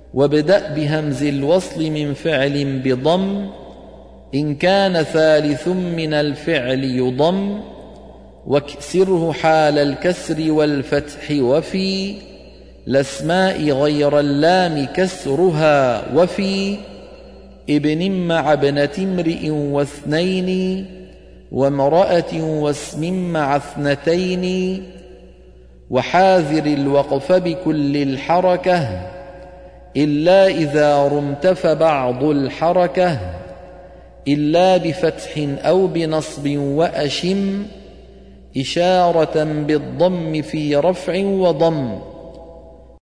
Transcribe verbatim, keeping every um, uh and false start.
وابدأ بهمز الوصل من فعل بضم إن كان ثالث من الفعل يضم، واكسره حال الكسر والفتح، وفي الأسماء غير اللام كسرها، وفي ابن مع ابنة امرئ واثنين، وامرأة واسم مع اثنتين، وحاذر الوقف بكل الحركة إلا إذا رمت فبعض الحركة، إلا بفتح أو بنصب وأشم إشارة بالضم في رفع وضم.